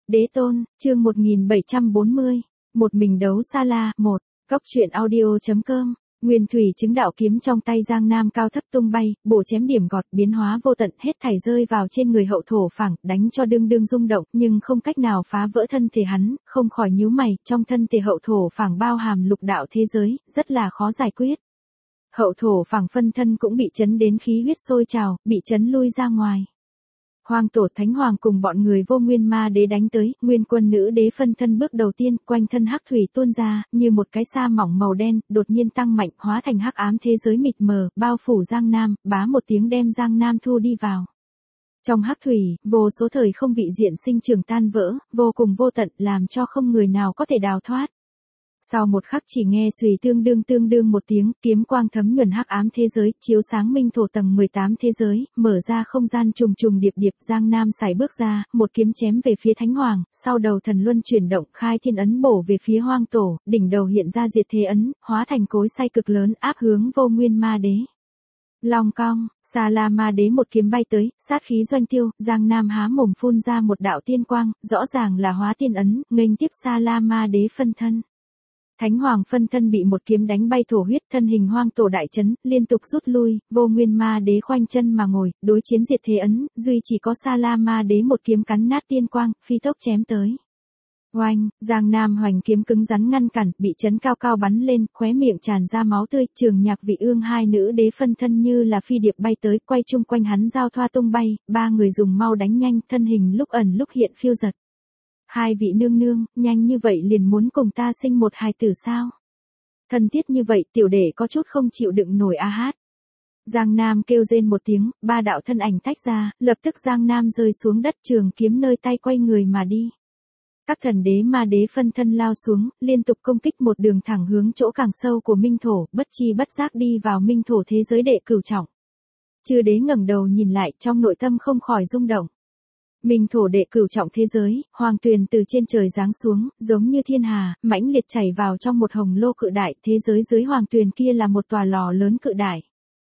Đế tôn, chương 1740. Một mình đấu Sa-la, 1. Góc truyện audio.com. Nguyên thủy chứng đạo kiếm trong tay Giang Nam cao thấp tung bay, bổ chém điểm gọt biến hóa vô tận hết thảy rơi vào trên người hậu thổ phảng, đánh cho đương đương rung động, nhưng không cách nào phá vỡ thân thể hắn, không khỏi nhíu mày, trong thân thể hậu thổ phảng bao hàm lục đạo thế giới, rất là khó giải quyết. Hậu thổ phảng phân thân cũng bị chấn đến khí huyết sôi trào, bị chấn lui ra ngoài. Hoàng tổ thánh hoàng cùng bọn người vô nguyên ma đế đánh tới, nguyên quân nữ đế phân thân bước đầu tiên, quanh thân hắc thủy tuôn ra, như một cái sa mỏng màu đen, đột nhiên tăng mạnh, hóa thành hắc ám thế giới mịt mờ, bao phủ Giang Nam, bá một tiếng đem Giang Nam thu đi vào. Trong hắc thủy, vô số thời không vị diện sinh trưởng tan vỡ, vô cùng vô tận, làm cho không người nào có thể đào thoát. Sau một khắc chỉ nghe xùy tương đương một tiếng, kiếm quang thấm nhuần hắc ám thế giới, chiếu sáng minh thổ tầng 18 thế giới, mở ra không gian trùng trùng điệp điệp, Giang Nam sải bước ra, một kiếm chém về phía Thánh Hoàng, sau đầu thần luân chuyển động, khai thiên ấn bổ về phía Hoang tổ, đỉnh đầu hiện ra diệt thế ấn, hóa thành cối xay cực lớn, áp hướng vô nguyên ma đế. Long cong, Sa-la ma đế một kiếm bay tới, sát khí doanh tiêu, Giang Nam há mồm phun ra một đạo tiên quang, rõ ràng là hóa tiên ấn, nghênh tiếp Sa-la ma đế phân thân. Thánh hoàng phân thân bị một kiếm đánh bay thổ huyết, thân hình hoang tổ đại chấn, liên tục rút lui, vô nguyên ma đế khoanh chân mà ngồi, đối chiến diệt thế ấn, duy chỉ có Sa-la ma đế một kiếm cắn nát tiên quang, phi tốc chém tới. Oanh, Giang Nam hoành kiếm cứng rắn ngăn cản, bị chấn cao cao bắn lên, khóe miệng tràn ra máu tươi, Trường Nhạc Vị Ương hai nữ đế phân thân như là phi điệp bay tới, quay chung quanh hắn giao thoa tung bay, ba người dùng mau đánh nhanh, thân hình lúc ẩn lúc hiện phiêu giật. Hai vị nương nương, nhanh như vậy liền muốn cùng ta sinh một hài tử sao? Thân thiết như vậy tiểu đệ có chút không chịu đựng nổi a hát. Giang Nam kêu rên một tiếng, ba đạo thân ảnh tách ra, lập tức Giang Nam rơi xuống đất, trường kiếm nơi tay quay người mà đi. Các thần đế ma đế phân thân lao xuống, liên tục công kích một đường thẳng hướng chỗ càng sâu của minh thổ, bất chi bất giác đi vào minh thổ thế giới đệ cửu trọng. Chư đế ngẩng đầu nhìn lại, trong nội tâm không khỏi rung động. Minh thổ đệ cửu trọng thế giới, hoàng tuyền từ trên trời giáng xuống, giống như thiên hà, mãnh liệt chảy vào trong một hồng lô cự đại, thế giới dưới hoàng tuyền kia là một tòa lò lớn cự đại.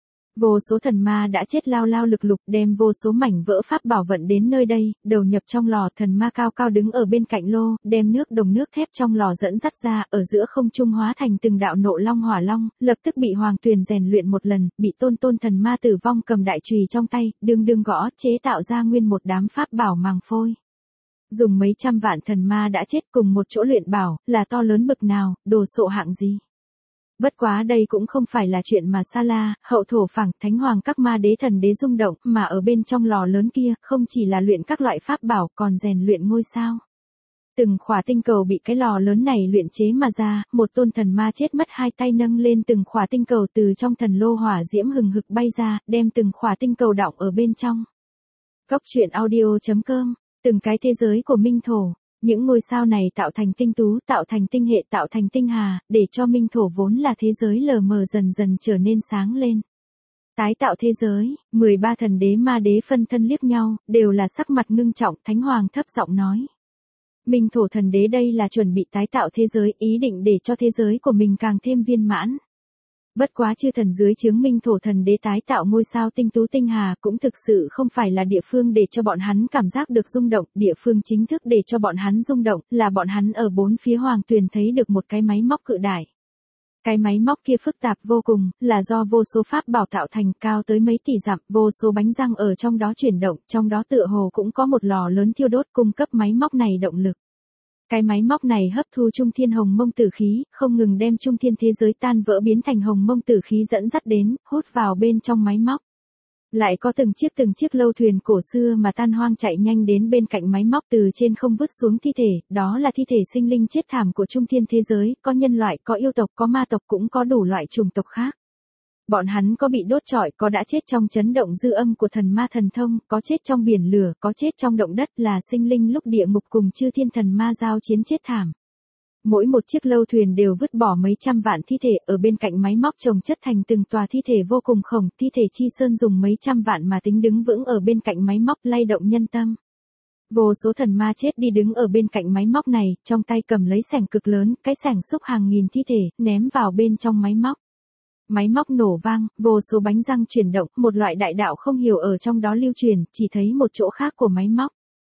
Vô số thần ma đã chết lao lao lực lục, đem vô số mảnh vỡ pháp bảo vận đến nơi đây, đầu nhập trong lò, thần ma cao cao đứng ở bên cạnh lô, đem nước đồng nước thép trong lò dẫn dắt ra, ở giữa không trung hóa thành từng đạo nộ long hỏa long, lập tức bị hoàng tuyền rèn luyện một lần, bị tôn thần ma tử vong cầm đại chùy trong tay, đương gõ, chế tạo ra nguyên một đám pháp bảo màng phôi. Dùng mấy trăm vạn thần ma đã chết cùng một chỗ luyện bảo, là to lớn bực nào, đồ sộ hạng gì. Bất quá đây cũng không phải là chuyện mà Sa-la, hậu thổ phảng, thánh hoàng các ma đế thần đế rung động, mà ở bên trong lò lớn kia, không chỉ là luyện các loại pháp bảo, còn rèn luyện ngôi sao. Từng khỏa tinh cầu bị cái lò lớn này luyện chế mà ra, một tôn thần ma chết mất hai tay nâng lên từng khỏa tinh cầu từ trong thần lô hỏa diễm hừng hực bay ra, đem từng khỏa tinh cầu đọng ở bên trong. Góc truyện audio.com, từng cái thế giới của minh thổ. Những ngôi sao này tạo thành tinh tú, tạo thành tinh hệ, tạo thành tinh hà, để cho minh thổ vốn là thế giới lờ mờ dần dần trở nên sáng lên. Tái tạo thế giới, 13 thần đế ma đế phân thân liếc nhau, đều là sắc mặt ngưng trọng, thánh hoàng thấp giọng nói. Minh thổ thần đế đây là chuẩn bị tái tạo thế giới, ý định để cho thế giới của mình càng thêm viên mãn. Bất quá chư thần dưới chướng minh thổ thần đế tái tạo ngôi sao tinh tú tinh hà cũng thực sự không phải là địa phương để cho bọn hắn cảm giác được rung động, địa phương chính thức để cho bọn hắn rung động là bọn hắn ở bốn phía hoàng tuyền thấy được một cái máy móc cự đại. Cái máy móc kia phức tạp vô cùng, là do vô số pháp bảo tạo thành, cao tới mấy tỷ dặm, vô số bánh răng ở trong đó chuyển động, trong đó tựa hồ cũng có một lò lớn thiêu đốt cung cấp máy móc này động lực. Cái máy móc này hấp thu trung thiên hồng mông tử khí, không ngừng đem trung thiên thế giới tan vỡ biến thành hồng mông tử khí dẫn dắt đến, hút vào bên trong máy móc. Lại có từng chiếc lâu thuyền cổ xưa mà tan hoang chạy nhanh đến bên cạnh máy móc từ trên không vứt xuống thi thể, đó là thi thể sinh linh chết thảm của trung thiên thế giới, có nhân loại, có yêu tộc, có ma tộc cũng có đủ loại chủng tộc khác. Bọn hắn có bị đốt trọi, có đã chết trong chấn động dư âm của thần ma thần thông, có chết trong biển lửa, có chết trong động đất là sinh linh lúc địa ngục cùng chư thiên thần ma giao chiến chết thảm. Mỗi một chiếc lâu thuyền đều vứt bỏ mấy trăm vạn thi thể ở bên cạnh máy móc chồng chất thành từng tòa thi thể vô cùng khổng, thi thể chi sơn dùng mấy trăm vạn mà tính đứng vững ở bên cạnh máy móc lay động nhân tâm. Vô số thần ma chết đi đứng ở bên cạnh máy móc này, trong tay cầm lấy xẻng cực lớn, cái xẻng xúc hàng nghìn thi thể, ném vào bên trong máy móc. Máy móc nổ vang, vô số bánh răng chuyển động, một loại đại đạo không hiểu ở trong đó lưu truyền, chỉ thấy một chỗ khác của máy móc.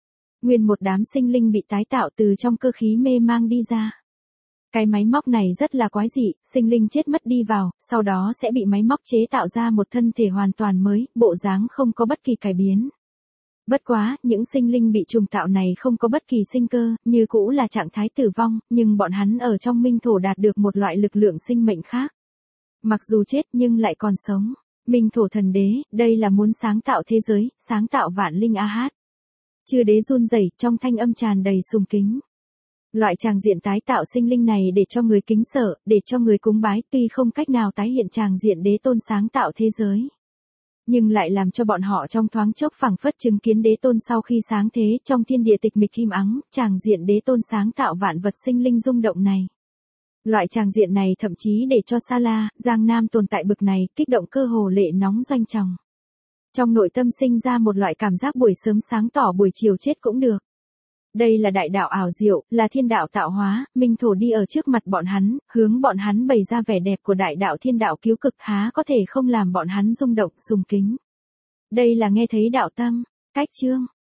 Nguyên một đám sinh linh bị tái tạo từ trong cơ khí mê mang đi ra. Cái máy móc này rất là quái dị, sinh linh chết mất đi vào, sau đó sẽ bị máy móc chế tạo ra một thân thể hoàn toàn mới, bộ dáng không có bất kỳ cải biến. Bất quá, những sinh linh bị trùng tạo này không có bất kỳ sinh cơ, như cũ là trạng thái tử vong, nhưng bọn hắn ở trong minh thổ đạt được một loại lực lượng sinh mệnh khác. Mặc dù chết nhưng lại còn sống. Minh thổ thần đế, đây là muốn sáng tạo thế giới, sáng tạo vạn linh a hát. Chư đế run rẩy, trong thanh âm tràn đầy sùng kính. Loại tràng diện tái tạo sinh linh này để cho người kính sợ, để cho người cúng bái, tuy không cách nào tái hiện tràng diện đế tôn sáng tạo thế giới, nhưng lại làm cho bọn họ trong thoáng chốc phảng phất chứng kiến đế tôn sau khi sáng thế, trong thiên địa tịch mịch im ắng, tràng diện đế tôn sáng tạo vạn vật sinh linh rung động này. Loại tràng diện này thậm chí để cho Sa La, Giang Nam tồn tại bực này, kích động cơ hồ lệ nóng doanh tròng. Trong nội tâm sinh ra một loại cảm giác buổi sớm sáng tỏ buổi chiều chết cũng được. Đây là đại đạo ảo diệu, là thiên đạo tạo hóa, minh thổ đi ở trước mặt bọn hắn, hướng bọn hắn bày ra vẻ đẹp của đại đạo thiên đạo cứu cực, há có thể không làm bọn hắn rung động, sùng kính. Đây là nghe thấy đạo tâm. Cách chương